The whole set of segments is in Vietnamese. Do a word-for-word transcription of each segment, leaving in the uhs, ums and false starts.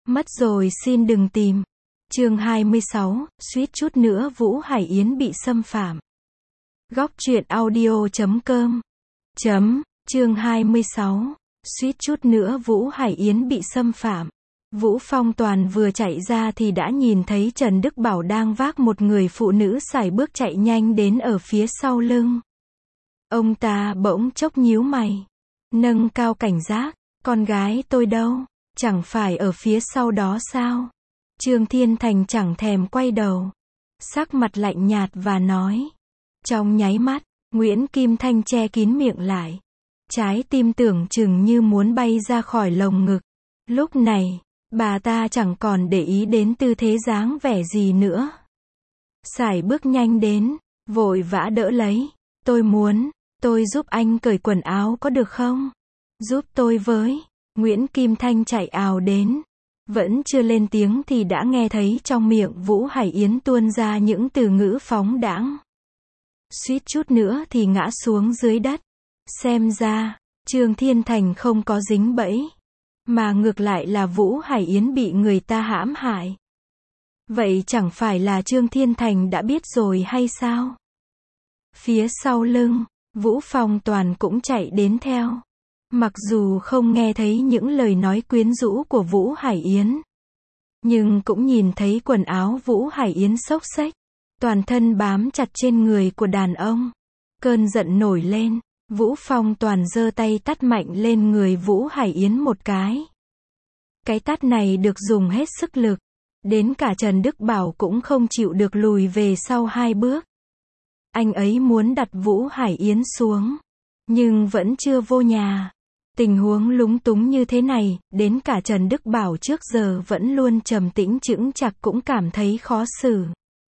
Mất rồi xin đừng tìm. Chương hai mươi sáu, suýt chút nữa Vũ Hải Yến bị xâm phạm. Góc truyện audio chấm com. Chấm, chương hai mươi sáu, suýt chút nữa Vũ Hải Yến bị xâm phạm. Vũ Phong Toàn vừa chạy ra thì đã nhìn thấy Trần Đức Bảo đang vác một người phụ nữ sải bước chạy nhanh đến ở phía sau lưng. Ông ta bỗng chốc nhíu mày, nâng cao cảnh giác, con gái tôi đâu, chẳng phải ở phía sau đó sao? Trương Thiên Thành chẳng thèm quay đầu, sắc mặt lạnh nhạt và nói. Trong nháy mắt, Nguyễn Kim Thanh che kín miệng lại. Trái tim tưởng chừng như muốn bay ra khỏi lồng ngực. Lúc này, bà ta chẳng còn để ý đến tư thế dáng vẻ gì nữa. Sải bước nhanh đến, vội vã đỡ lấy. Tôi muốn, tôi giúp anh cởi quần áo có được không? Giúp tôi với. Nguyễn Kim Thanh chạy ào đến. Vẫn chưa lên tiếng thì đã nghe thấy trong miệng Vũ Hải Yến tuôn ra những từ ngữ phóng đãng. Suýt chút nữa thì ngã xuống dưới đất. Xem ra, Trương Thiên Thành không có dính bẫy, mà ngược lại là Vũ Hải Yến bị người ta hãm hại. Vậy chẳng phải là Trương Thiên Thành đã biết rồi hay sao? Phía sau lưng, Vũ Phong Toàn cũng chạy đến theo. Mặc dù không nghe thấy những lời nói quyến rũ của Vũ Hải Yến, nhưng cũng nhìn thấy quần áo Vũ Hải Yến xốc xếch, toàn thân bám chặt trên người của đàn ông. Cơn giận nổi lên, Vũ Phong Toàn giơ tay tát mạnh lên người Vũ Hải Yến một cái. Cái tát này được dùng hết sức lực, đến cả Trần Đức Bảo cũng không chịu được lùi về sau hai bước. Anh ấy muốn đặt Vũ Hải Yến xuống, nhưng vẫn chưa vô nhà. Tình huống lúng túng như thế này, đến cả Trần Đức Bảo trước giờ vẫn luôn trầm tĩnh chững chạc cũng cảm thấy khó xử.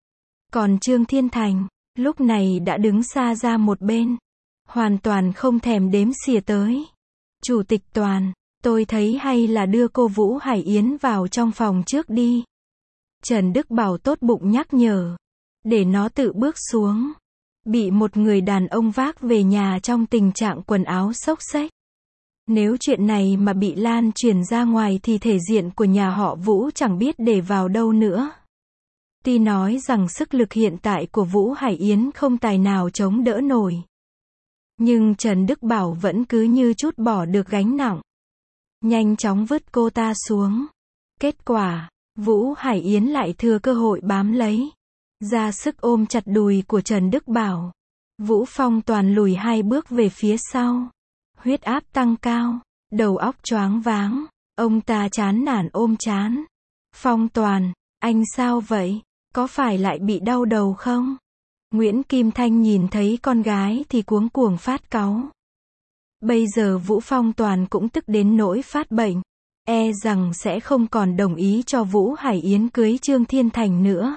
Còn Trương Thiên Thành, lúc này đã đứng xa ra một bên, hoàn toàn không thèm đếm xỉa tới. Chủ tịch Toàn, tôi thấy hay là đưa cô Vũ Hải Yến vào trong phòng trước đi. Trần Đức Bảo tốt bụng nhắc nhở, để nó tự bước xuống. Bị một người đàn ông vác về nhà trong tình trạng quần áo xốc xếch. Nếu chuyện này mà bị lan truyền ra ngoài thì thể diện của nhà họ Vũ chẳng biết để vào đâu nữa. Tuy nói rằng sức lực hiện tại của Vũ Hải Yến không tài nào chống đỡ nổi, nhưng Trần Đức Bảo vẫn cứ như trút bỏ được gánh nặng. Nhanh chóng vứt cô ta xuống. Kết quả, Vũ Hải Yến lại thừa cơ hội bám lấy, ra sức ôm chặt đùi của Trần Đức Bảo. Vũ Phong Toàn lùi hai bước về phía sau. Huyết áp tăng cao, đầu óc choáng váng, ông ta chán nản ôm trán. Phong Toàn, anh sao vậy? Có phải lại bị đau đầu không? Nguyễn Kim Thanh nhìn thấy con gái thì cuống cuồng phát cáu. Bây giờ Vũ Phong Toàn cũng tức đến nỗi phát bệnh, e rằng sẽ không còn đồng ý cho Vũ Hải Yến cưới Trương Thiên Thành nữa.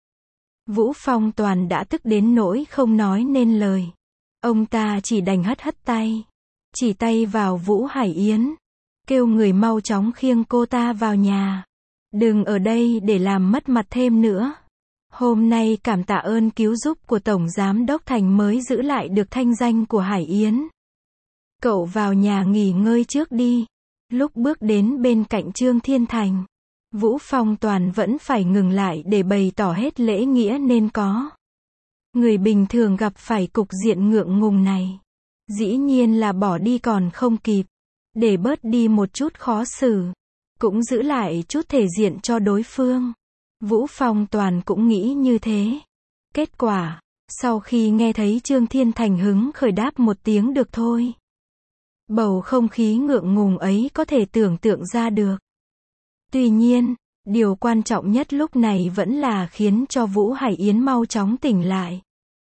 Vũ Phong Toàn đã tức đến nỗi không nói nên lời. Ông ta chỉ đành hất hất tay, chỉ tay vào Vũ Hải Yến, kêu người mau chóng khiêng cô ta vào nhà. Đừng ở đây để làm mất mặt thêm nữa. Hôm nay cảm tạ ơn cứu giúp của Tổng Giám Đốc Thành mới giữ lại được thanh danh của Hải Yến. Cậu vào nhà nghỉ ngơi trước đi. Lúc bước đến bên cạnh Trương Thiên Thành, Vũ Phong Toàn vẫn phải ngừng lại để bày tỏ hết lễ nghĩa nên có. Người bình thường gặp phải cục diện ngượng ngùng này, dĩ nhiên là bỏ đi còn không kịp. Để bớt đi một chút khó xử, cũng giữ lại chút thể diện cho đối phương. Vũ Phong Toàn cũng nghĩ như thế. Kết quả, sau khi nghe thấy Trương Thiên Thành hứng khởi đáp một tiếng được thôi. Bầu không khí ngượng ngùng ấy có thể tưởng tượng ra được. Tuy nhiên, điều quan trọng nhất lúc này vẫn là khiến cho Vũ Hải Yến mau chóng tỉnh lại.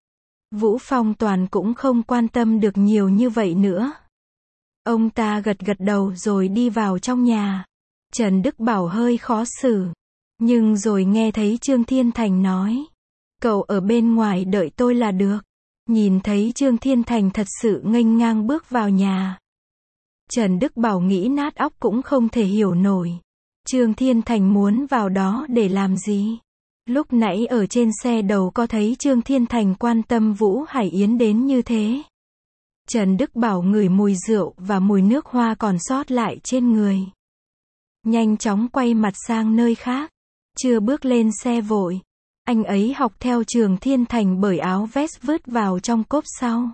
Vũ Phong Toàn cũng không quan tâm được nhiều như vậy nữa. Ông ta gật gật đầu rồi đi vào trong nhà. Trần Đức Bảo hơi khó xử, nhưng rồi nghe thấy Trương Thiên Thành nói, cậu ở bên ngoài đợi tôi là được. Nhìn thấy Trương Thiên Thành thật sự nghênh ngang bước vào nhà, Trần Đức Bảo nghĩ nát óc cũng không thể hiểu nổi. Trương Thiên Thành muốn vào đó để làm gì? Lúc nãy ở trên xe đầu có thấy Trương Thiên Thành quan tâm Vũ Hải Yến đến như thế. Trần Đức Bảo ngửi mùi rượu và mùi nước hoa còn sót lại trên người. nhanh chóng quay mặt sang nơi khác. Chưa bước lên xe vội, anh ấy học theo Trường Thiên Thành bởi áo vest vứt vào trong cốp sau.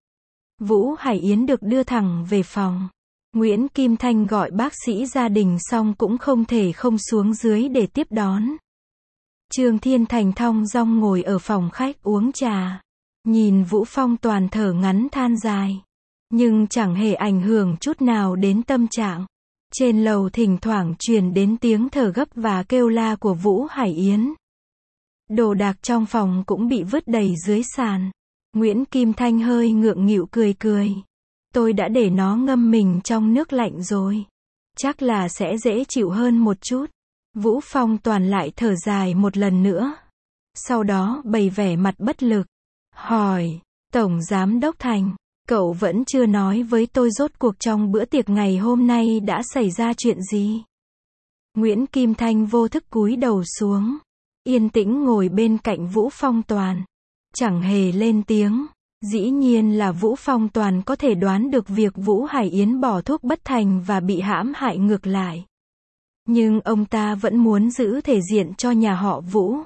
Vũ Hải Yến được đưa thẳng về phòng. Nguyễn Kim Thanh gọi bác sĩ gia đình xong cũng không thể không xuống dưới để tiếp đón. Trường Thiên Thành thong dong ngồi ở phòng khách uống trà. Nhìn Vũ Phong Toàn thở ngắn than dài. Nhưng chẳng hề ảnh hưởng chút nào đến tâm trạng. Trên lầu thỉnh thoảng truyền đến tiếng thở gấp và kêu la của Vũ Hải Yến. Đồ đạc trong phòng cũng bị vứt đầy dưới sàn. Nguyễn Kim Thanh hơi ngượng nghịu cười cười. Tôi đã để nó ngâm mình trong nước lạnh rồi. Chắc là sẽ dễ chịu hơn một chút. Vũ Phong Toàn lại thở dài một lần nữa. Sau đó bày vẻ mặt bất lực. Hỏi, Tổng Giám Đốc Thành, cậu vẫn chưa nói với tôi rốt cuộc trong bữa tiệc ngày hôm nay đã xảy ra chuyện gì? Nguyễn Kim Thanh vô thức cúi đầu xuống. Yên tĩnh ngồi bên cạnh Vũ Phong Toàn. Chẳng hề lên tiếng. Dĩ nhiên là Vũ Phong Toàn có thể đoán được việc Vũ Hải Yến bỏ thuốc bất thành và bị hãm hại ngược lại. Nhưng ông ta vẫn muốn giữ thể diện cho nhà họ Vũ.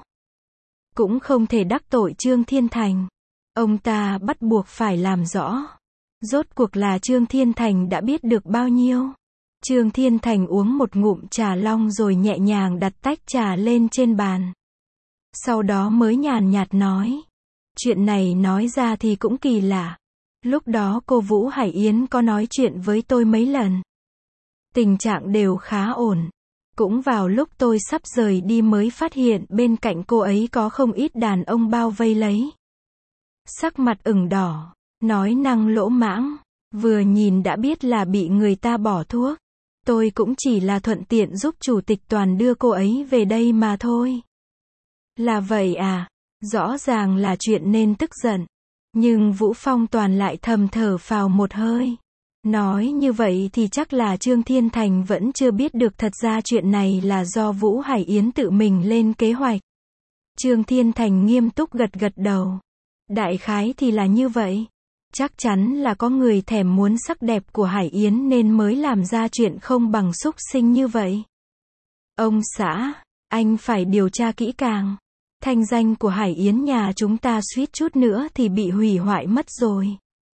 Cũng không thể đắc tội Trương Thiên Thành. Ông ta bắt buộc phải làm rõ. Rốt cuộc là Trương Thiên Thành đã biết được bao nhiêu. Trương Thiên Thành uống một ngụm trà long rồi nhẹ nhàng đặt tách trà lên trên bàn. Sau đó mới nhàn nhạt nói. Chuyện này nói ra thì cũng kỳ lạ. Lúc đó cô Vũ Hải Yến có nói chuyện với tôi mấy lần. Tình trạng đều khá ổn. Cũng vào lúc tôi sắp rời đi mới phát hiện bên cạnh cô ấy có không ít đàn ông bao vây lấy. Sắc mặt ửng đỏ, nói năng lỗ mãng, vừa nhìn đã biết là bị người ta bỏ thuốc. Tôi cũng chỉ là thuận tiện giúp Chủ tịch Toàn đưa cô ấy về đây mà thôi. Là vậy à? Rõ ràng là chuyện nên tức giận. Nhưng Vũ Phong Toàn lại thầm thở phào một hơi. Nói như vậy thì chắc là Trương Thiên Thành vẫn chưa biết được thật ra chuyện này là do Vũ Hải Yến tự mình lên kế hoạch. Trương Thiên Thành nghiêm túc gật gật đầu. Đại khái thì là như vậy. Chắc chắn là có người thèm muốn sắc đẹp của Hải Yến nên mới làm ra chuyện không bằng súc sinh như vậy. Ông xã, anh phải điều tra kỹ càng. Thanh danh của Hải Yến nhà chúng ta suýt chút nữa thì bị hủy hoại mất rồi.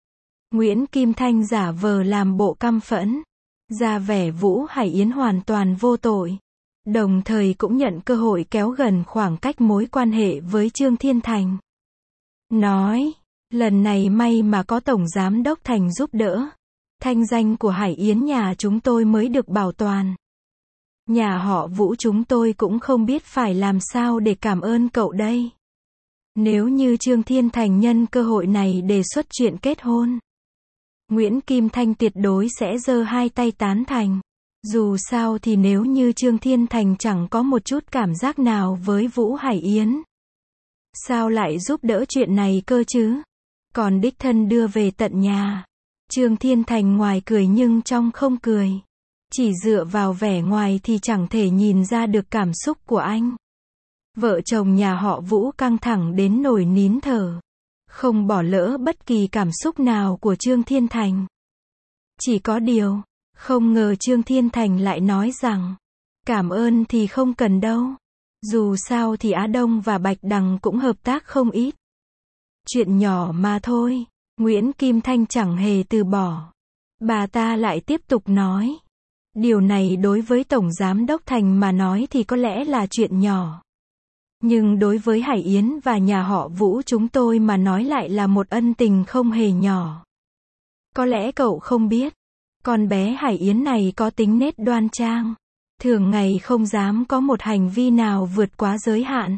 Nguyễn Kim Thanh giả vờ làm bộ căm phẫn. Ra vẻ Vũ Hải Yến hoàn toàn vô tội. Đồng thời cũng nhận cơ hội kéo gần khoảng cách mối quan hệ với Trương Thiên Thành. Nói, lần này may mà có Tổng Giám Đốc Thành giúp đỡ. Thanh danh của Hải Yến nhà chúng tôi mới được bảo toàn. Nhà họ Vũ chúng tôi cũng không biết phải làm sao để cảm ơn cậu đây. Nếu như Trương Thiên Thành nhân cơ hội này đề xuất chuyện kết hôn, Nguyễn Kim Thanh tuyệt đối sẽ giơ hai tay tán thành. Dù sao thì nếu như Trương Thiên Thành chẳng có một chút cảm giác nào với Vũ Hải Yến, sao lại giúp đỡ chuyện này cơ chứ? Còn đích thân đưa về tận nhà. Trương Thiên Thành ngoài cười nhưng trong không cười. Chỉ dựa vào vẻ ngoài thì chẳng thể nhìn ra được cảm xúc của anh. Vợ chồng nhà họ Vũ căng thẳng đến nổi nín thở. Không bỏ lỡ bất kỳ cảm xúc nào của Trương Thiên Thành. Chỉ có điều, không ngờ Trương Thiên Thành lại nói rằng, cảm ơn thì không cần đâu. Dù sao thì Á Đông và Bạch Đằng cũng hợp tác không ít. Chuyện nhỏ mà thôi. Nguyễn Kim Thanh chẳng hề từ bỏ. Bà ta lại tiếp tục nói. Điều này đối với Tổng Giám Đốc Thành mà nói thì có lẽ là chuyện nhỏ. Nhưng đối với Hải Yến và nhà họ Vũ chúng tôi mà nói lại là một ân tình không hề nhỏ. Có lẽ cậu không biết. Con bé Hải Yến này có tính nết đoan trang. Thường ngày không dám có một hành vi nào vượt quá giới hạn.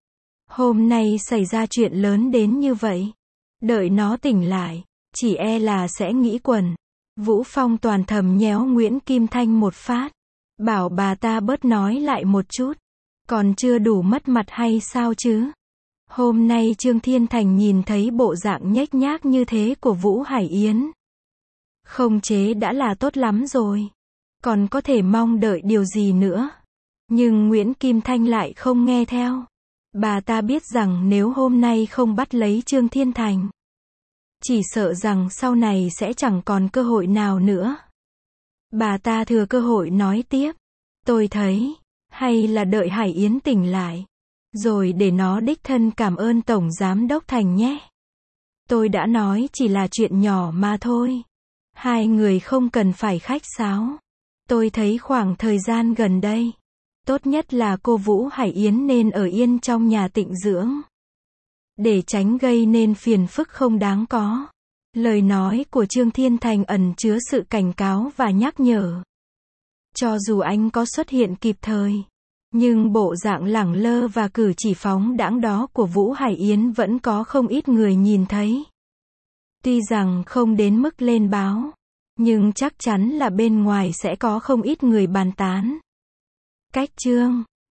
Hôm nay xảy ra chuyện lớn đến như vậy. Đợi nó tỉnh lại, chỉ e là sẽ nghĩ quẩn. Vũ Phong Toàn thầm nhéo Nguyễn Kim Thanh một phát. Bảo bà ta bớt nói lại một chút. Còn chưa đủ mất mặt hay sao chứ? Hôm nay Trương Thiên Thành nhìn thấy bộ dạng nhếch nhác như thế của Vũ Hải Yến. Không chế đã là tốt lắm rồi. Còn có thể mong đợi điều gì nữa? Nhưng Nguyễn Kim Thanh lại không nghe theo. Bà ta biết rằng nếu hôm nay không bắt lấy Trương Thiên Thành, chỉ sợ rằng sau này sẽ chẳng còn cơ hội nào nữa. Bà ta thừa cơ hội nói tiếp. Tôi thấy, hay là đợi Hải Yến tỉnh lại, rồi để nó đích thân cảm ơn Tổng Giám đốc Thành nhé. Tôi đã nói chỉ là chuyện nhỏ mà thôi. Hai người không cần phải khách sáo. Tôi thấy khoảng thời gian gần đây, tốt nhất là cô Vũ Hải Yến nên ở yên trong nhà tịnh dưỡng, để tránh gây nên phiền phức không đáng có. Lời nói của Trương Thiên Thành ẩn chứa sự cảnh cáo và nhắc nhở. Cho dù anh có xuất hiện kịp thời, nhưng bộ dạng lẳng lơ và cử chỉ phóng đãng đó của Vũ Hải Yến vẫn có không ít người nhìn thấy. Tuy rằng không đến mức lên báo, nhưng chắc chắn là bên ngoài sẽ có không ít người bàn tán. Cách chương